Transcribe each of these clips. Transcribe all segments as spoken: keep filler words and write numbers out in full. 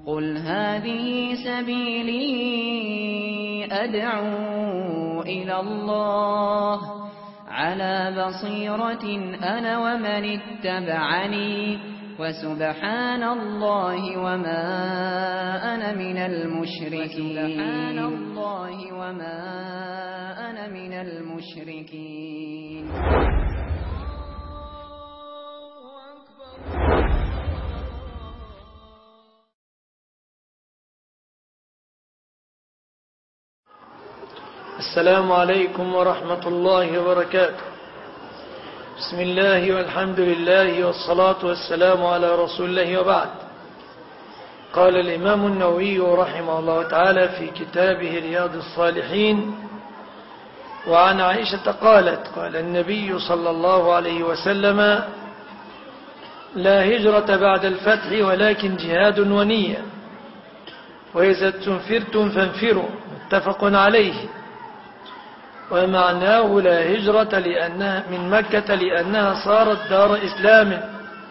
قل هذه سبيلي أدعو إلى الله على بصيرة أنا ومن اتبعني وسبحان الله وما أنا من المشركين سبحان الله وما أنا من المشركين. السلام عليكم ورحمة الله وبركاته. بسم الله والحمد لله والصلاة والسلام على رسول الله وبعد. قال الإمام النووي رحمه الله تعالى في كتابه رياض الصالحين: وعن عائشة قالت: قال النبي صلى الله عليه وسلم: لا هجرة بعد الفتح ولكن جهاد ونية، وإذا تنفرتم فانفروا، متفق عليه. ومعناه لا هجرة لأنها من مكة لأنها صارت دار إسلام.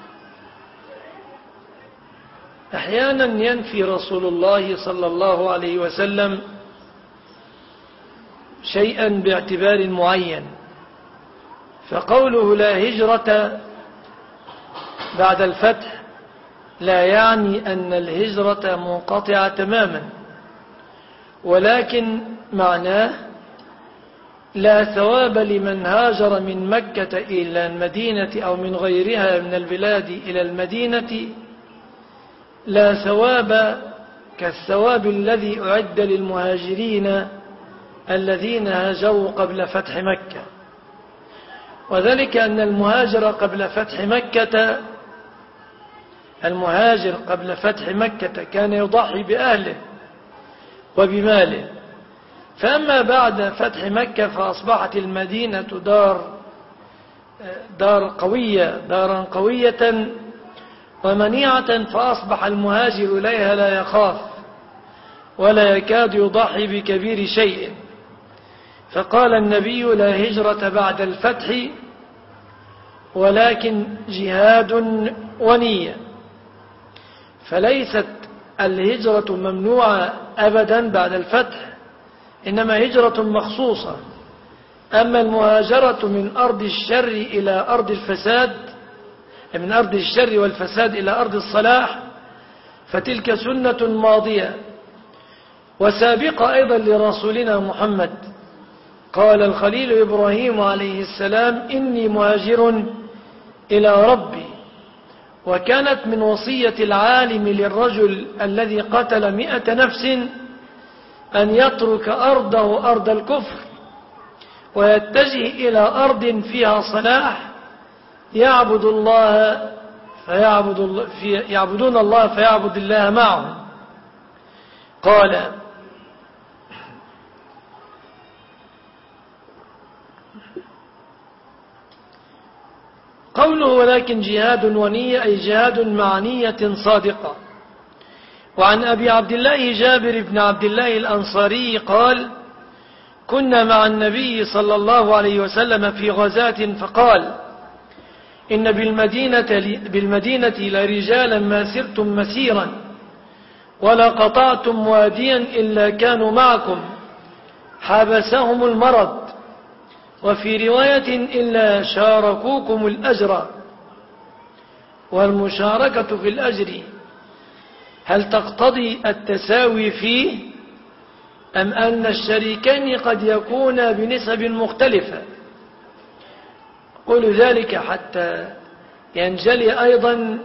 أحيانا ينفي رسول الله صلى الله عليه وسلم شيئا باعتبار معين، فقوله لا هجرة بعد الفتح لا يعني أن الهجرة منقطعة تماما، ولكن معناه لا ثواب لمن هاجر من مكة إلى المدينة أو من غيرها من البلاد إلى المدينة، لا ثواب كالثواب الذي أعد للمهاجرين الذين هاجروا قبل فتح مكة. وذلك أن المهاجر قبل فتح مكة المهاجر قبل فتح مكة كان يضحي بأهله وبماله، فأما بعد فتح مكة فأصبحت المدينة دار دار قوية دارا قوية ومنيعة، فأصبح المهاجر إليها لا يخاف ولا يكاد يضحي بكبير شيء. فقال النبي: لا هجرة بعد الفتح ولكن جهاد ونية. فليست الهجرة ممنوعة أبدا بعد الفتح، إنما هجرة مخصوصة. أما المهاجرة من أرض الشر إلى أرض الفساد، من أرض الشر والفساد إلى أرض الصلاح، فتلك سنة ماضية وسابقة أيضا لرسولنا محمد. قال الخليل إبراهيم عليه السلام: إني مهاجر إلى ربي. وكانت من وصية العالم للرجل الذي قتل مئة نفس أن يترك أرضه أرض الكفر ويتجه إلى أرض فيها صلاح يعبد الله فيعبد الله في يعبدون الله فيعبد الله معهم. قال: قوله ولكن جهاد ونية أي جهاد مع نية صادقة. وعن أبي عبد الله جابر بن عبد الله الأنصاري قال: كنا مع النبي صلى الله عليه وسلم في غزاة فقال: إن بالمدينة, بالمدينة لرجالا ما سرتم مسيرا ولا قطعتم واديا إلا كانوا معكم حبسهم المرض، وفي رواية إلا شاركوكم الأجر. والمشاركة في الأجر هل تقتضي التساوي فيه، أم أن الشريكين قد يكون بنسب مختلفة؟ قل ذلك حتى ينجلي أيضا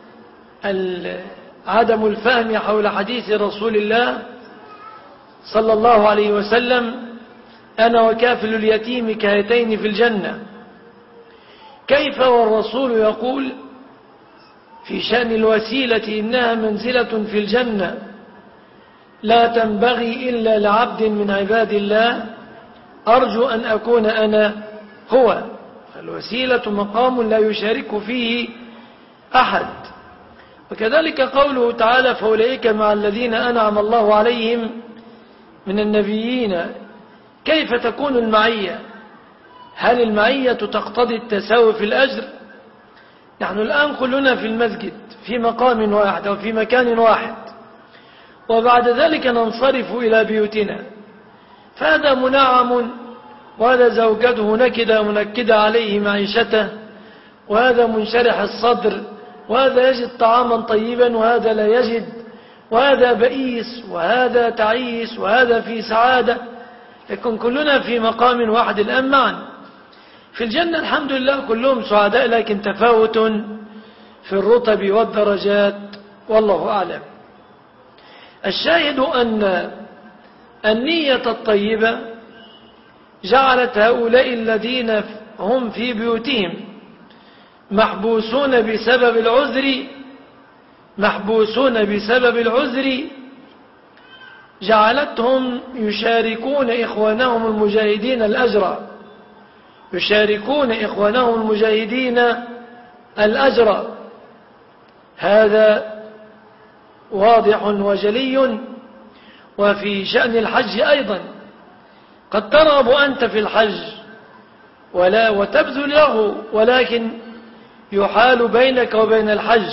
عدم الفهم حول حديث رسول الله صلى الله عليه وسلم: أنا وكافل اليتيم كهاتين في الجنة. كيف والرسول يقول في شأن الوسيلة إنها منزلة في الجنة لا تنبغي إلا لعبد من عباد الله، أرجو أن أكون أنا هو. فالوسيلة مقام لا يشارك فيه أحد. وكذلك قوله تعالى: فأولئك مع الذين أنعم الله عليهم من النبيين. كيف تكون المعية؟ هل المعية تقتضي التساوي في الأجر؟ نحن الآن كلنا في المسجد في مقام واحد أو في مكان واحد، وبعد ذلك ننصرف إلى بيوتنا. فهذا منعم، وهذا زوجته نكدة منكدة عليه معيشته، وهذا منشرح الصدر، وهذا يجد طعاما طيبا وهذا لا يجد، وهذا بئيس وهذا تعيس، وهذا في سعادة، لكن كلنا في مقام واحد الآن معا في الجنة الحمد لله، كلهم سعداء، لكن تفاوت في الرتب والدرجات، والله أعلم. الشاهد أن النية الطيبة جعلت هؤلاء الذين هم في بيوتهم محبوسون بسبب العذر محبوسون بسبب العذر جعلتهم يشاركون إخوانهم المجاهدين الأجر يشاركون إخوانهم المجاهدين الأجر هذا واضح وجلي. وفي شأن الحج أيضا قد ترغب أنت في الحج ولا وتبذل له، ولكن يحال بينك وبين الحج،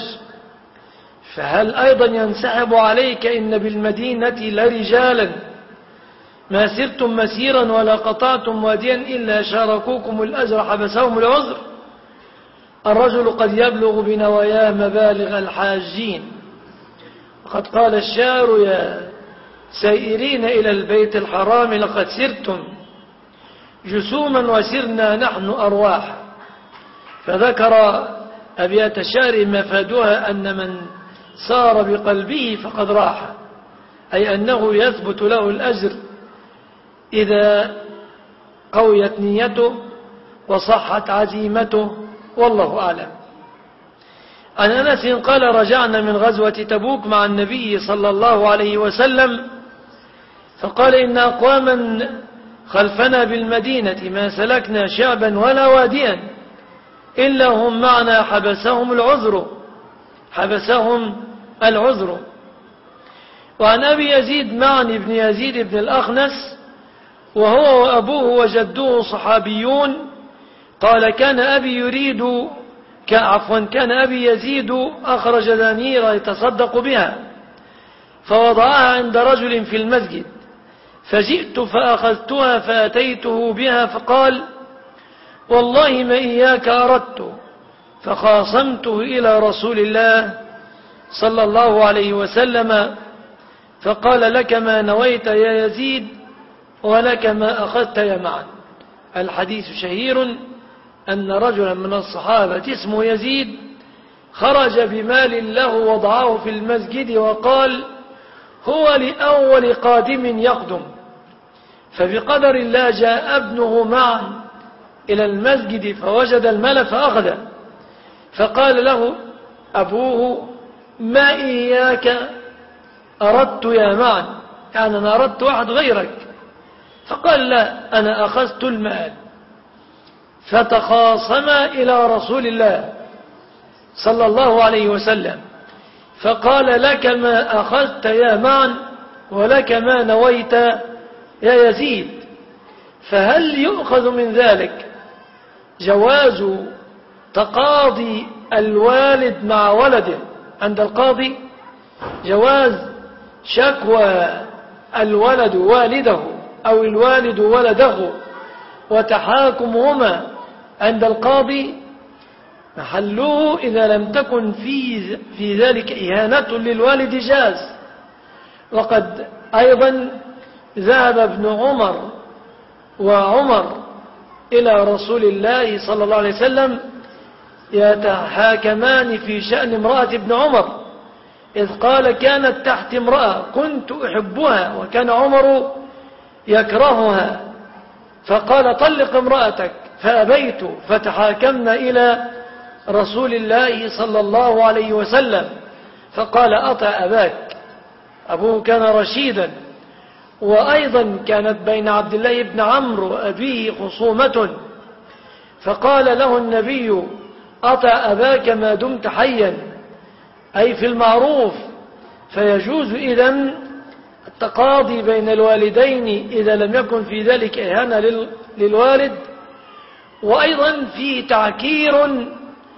فهل أيضا ينسحب عليك إن بالمدينة لرجالا ما سرتم مسيرا ولا قطعتم واديا إلا شاركوكم الأجر حبسهم العذر؟ الرجل قد يبلغ بنواياه مبالغ الحاجين، وقد قال الشاعر يا سائرين إلى البيت الحرام لقد سرتم جسوما وسرنا نحن أرواح. فذكر أبيات الشعر مفادها أن من سار بقلبه فقد راح، أي أنه يثبت له الأجر إذا قويت نيته وصحت عزيمته، والله أعلم. عن أنس قال رجعنا من غزوة تبوك مع النبي صلى الله عليه وسلم فقال إن أقواما خلفنا بالمدينة ما سلكنا شعبا ولا واديا إلا هم معنا حبسهم العذر حبسهم العذر. وعن أبي يزيد معن بن يزيد بن الأخنس وهو وأبوه وجدوه صحابيون قال كان أبي يريد عفوا كان أبي يزيد أخرج دنانير يتصدق بها فوضعها عند رجل في المسجد، فجئت فأخذتها فأتيته بها فقال والله ما إياك أردت، فخاصمته إلى رسول الله صلى الله عليه وسلم فقال لك ما نويت يا يزيد ولك ما أخذت يا معن. الحديث شهير أن رجلا من الصحابة اسمه يزيد خرج بمال له وضعه في المسجد وقال هو لأول قادم يقدم، فبقدر الله جاء ابنه معا إلى المسجد فوجد المال فأخذه، فقال له أبوه ما إياك أردت يا معن، يعني أنا أردت واحد غيرك، فقال لا أنا أخذت المال. فتخاصما إلى رسول الله صلى الله عليه وسلم فقال لك ما أخذت يا معن ولك ما نويت يا يزيد. فهل يؤخذ من ذلك جواز تقاضي الوالد مع ولده عند القاضي، جواز شكوى الولد والده أو الوالد ولده وتحاكمهما عند القاضي؟ محله إذا لم تكن في في ذلك إهانة للوالد جاز. وقد أيضا ذهب ابن عمر وعمر إلى رسول الله صلى الله عليه وسلم يتحاكمان في شأن امرأة ابن عمر، إذ قال كانت تحت امرأة كنت أحبها وكان عمر يكرهها، فقال طلق امرأتك فأبيت، فتحاكمنا إلى رسول الله صلى الله عليه وسلم فقال أطع أباك. أبوه كان رشيدا. وأيضا كانت بين عبد الله بن عمرو وأبيه خصومة، فقال له النبي أطع أباك ما دمت حيا، أي في المعروف. فيجوز إذن التقاضي بين الوالدين إذا لم يكن في ذلك إهانة للوالد. وأيضا في تعكير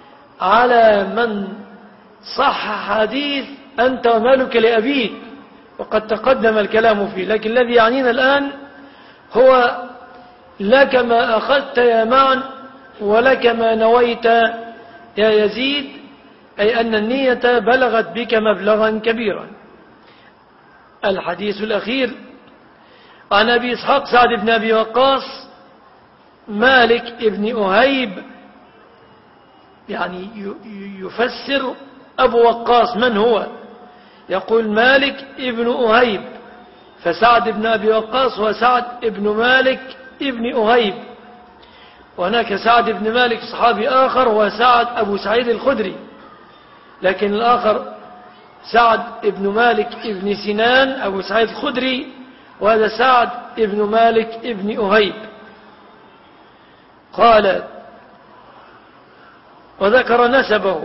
على من صح حديث أنت ومالك لأبيك، وقد تقدم الكلام فيه، لكن الذي يعنينا الآن هو لك ما أخذت يا معن ولك ما نويت يا يزيد، أي أن النية بلغت بك مبلغا كبيرا. الحديث الأخير عن أبي إسحاق سعد بن أبي وقاص مالك ابن أهيب، يعني يفسر أبو وقاص من هو، يقول مالك ابن أهيب، فسعد بن أبي وقاص وسعد ابن مالك ابن أهيب. وهناك سعد بن مالك صحابي آخر وسعد أبو سعيد الخدري، لكن الآخر سعد ابن مالك ابن سنان أبو سعيد الخدري، وهذا سعد ابن مالك ابن أهيب. قال وذكر نسبه،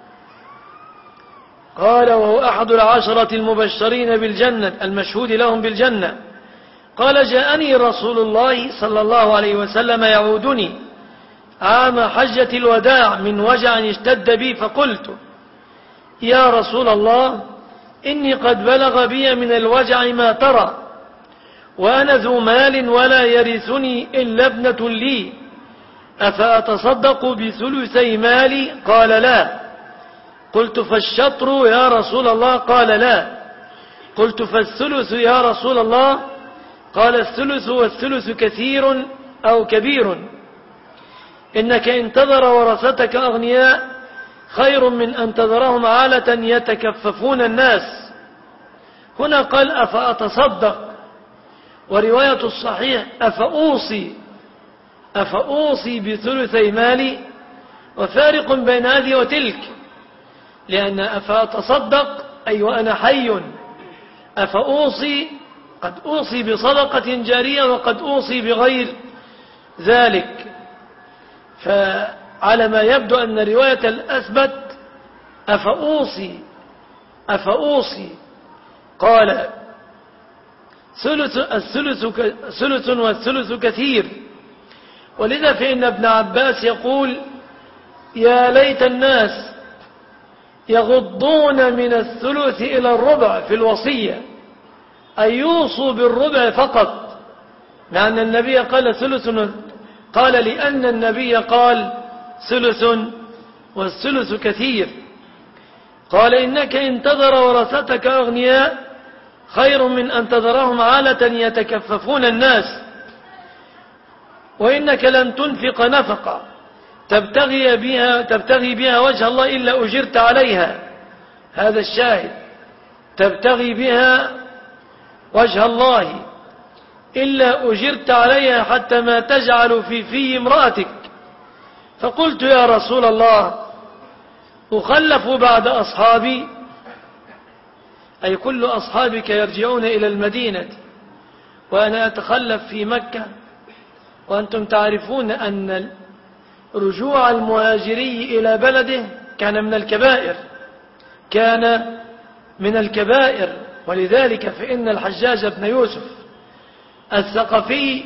قال وهو أحد العشرة المبشرين بالجنة المشهود لهم بالجنة. قال جاءني رسول الله صلى الله عليه وسلم يعودني عام حجة الوداع من وجع اشتد بي، فقلت يا رسول الله إني قد بلغ بي من الوجع ما ترى، وأنا ذو مال ولا يرثني إلا ابنة لي، أفأتصدق بثلثي مالي؟ قال لا. قلت فالشطر يا رسول الله؟ قال لا. قلت فالثلث يا رسول الله؟ قال الثلث، والثلث كثير أو كبير، إنك إن تذر ورثتك أغنياء خير من أن تذرهم عالة يتكففون الناس. هنا قال أفأتصدق، ورواية الصحيح أفأوصي أفأوصي بثلثي مالي، وفارق بين هذه وتلك، لأن أفأتصدق أي وأنا حي، أفأوصي قد أوصي بصدقة جارية وقد أوصي بغير ذلك. فعلى ما يبدو أن رواية الأثبت أفأوصي أفأوصي قال ثلث الثلث ثلث والثلث كثير. ولذا فإن ابن عباس يقول يا ليت الناس يغضون من الثلث إلى الربع في الوصية، أن يوصوا بالربع فقط، لأن النبي قال ثلث، قال لأن النبي قال ثلث والثلث كثير. قال إنك إن تذر ورثتك أغنياء خير من أن تذرهم عالة يتكففون الناس، وإنك لن تنفق نفقة تبتغي بها, تبتغي بها وجه الله إلا أجرت عليها. هذا الشاهد، تبتغي بها وجه الله إلا أجرت عليها حتى ما تجعل في في امرأتك. فقلت يا رسول الله أخلف بعد أصحابي، أي كل أصحابك يرجعون إلى المدينة وأنا أتخلف في مكة، وأنتم تعرفون أن رجوع المهاجري إلى بلده كان من الكبائر كان من الكبائر ولذلك فإن الحجاج بن يوسف الثقفي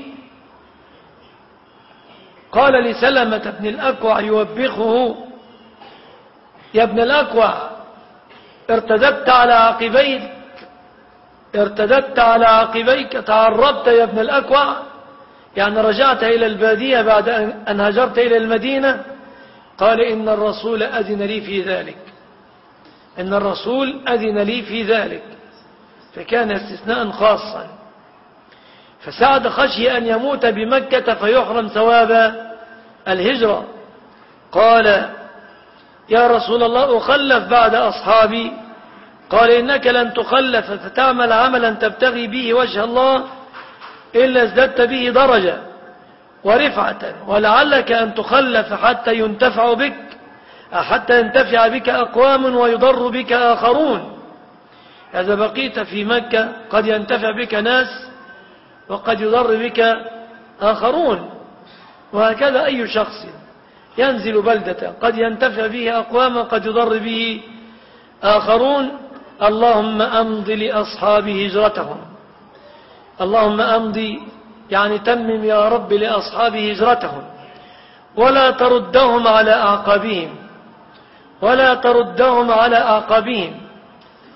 قال لسلمة بن الأكوع يوبخه يا ابن الأكوع ارتدت على عقبيك ارتدت على عقبيك تعربت يا ابن الأكوع، يعني رجعت إلى البادية بعد أن هاجرت إلى المدينة. قال إن الرسول أذن لي في ذلك إن الرسول أذن لي في ذلك فكان استثناء خاصا. فسعد خشي أن يموت بمكة فيحرم ثواب الهجرة. قال يا رسول الله أخلف بعد أصحابي؟ قال إنك لن تخلف فتعمل عملا تبتغي به وجه الله إلا ازددت به درجة ورفعة، ولعلك أن تخلف حتى ينتفع بك حتى ينتفع بك أقوام ويضر بك آخرون. إذا بقيت في مكة قد ينتفع بك ناس وقد يضر بك آخرون، وهكذا أي شخص ينزل بلدة قد ينتفع به أقوام وقد يضر به آخرون. اللهم أمض لأصحابه هجرتهم، اللهم أمضي يعني تمم يا رب لأصحابه هجرتهم، ولا تردهم على أعقابهم ولا تردهم على أعقابهم.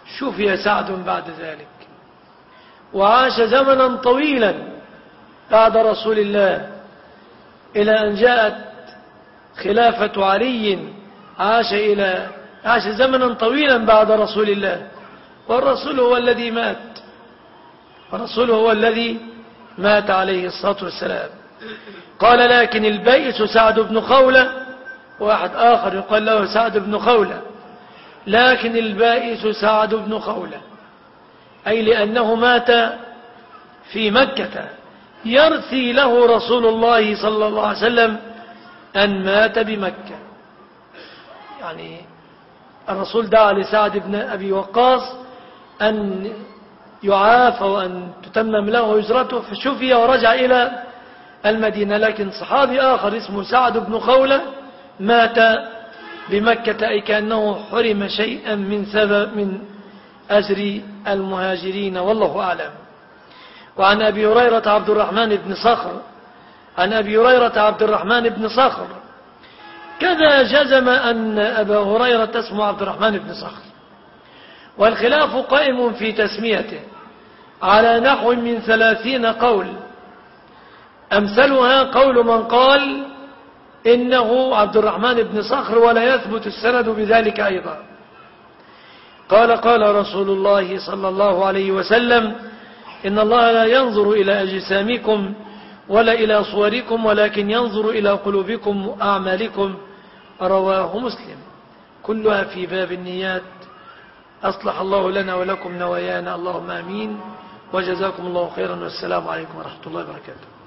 شفي سعد بعد ذلك، وعاش زمنا طويلا بعد رسول الله إلى أن جاءت خلافة علي. عاش إلى عاش زمنا طويلا بعد رسول الله، والرسول هو الذي مات الرسول هو الذي مات عليه الصلاة والسلام. قال لكن البائس سعد بن خولة، واحد آخر يقال له سعد بن خولة، لكن البائس سعد بن خولة، أي لأنه مات في مكة يرثي له رسول الله صلى الله عليه وسلم أن مات بمكة. يعني الرسول دعا لسعد بن أبي وقاص أن يعافى وأن تتمم له هجرته، فشفي ورجع إلى المدينة. لكن صحابي آخر اسمه سعد بن خولة مات بمكة، أي كأنه حرم شيئا من سبب من أجر المهاجرين، والله أعلم. وعن أبي هريرة عبد الرحمن بن صخر عن أبي هريرة عبد الرحمن بن صخر كذا جزم أن أبا هريرة اسمه عبد الرحمن بن صخر، والخلاف قائم في تسميته على نحو من ثلاثين قول، أمثلها قول من قال إنه عبد الرحمن بن صخر ولا يثبت السند بذلك أيضا. قال قال رسول الله صلى الله عليه وسلم: إن الله لا ينظر إلى أجسامكم ولا إلى صوركم ولكن ينظر إلى قلوبكم وأعمالكم. رواه مسلم. كلها في باب النيات. أصلح الله لنا ولكم نوايانا، اللهم آمين، وجزاكم الله خيرا، والسلام عليكم ورحمة الله وبركاته.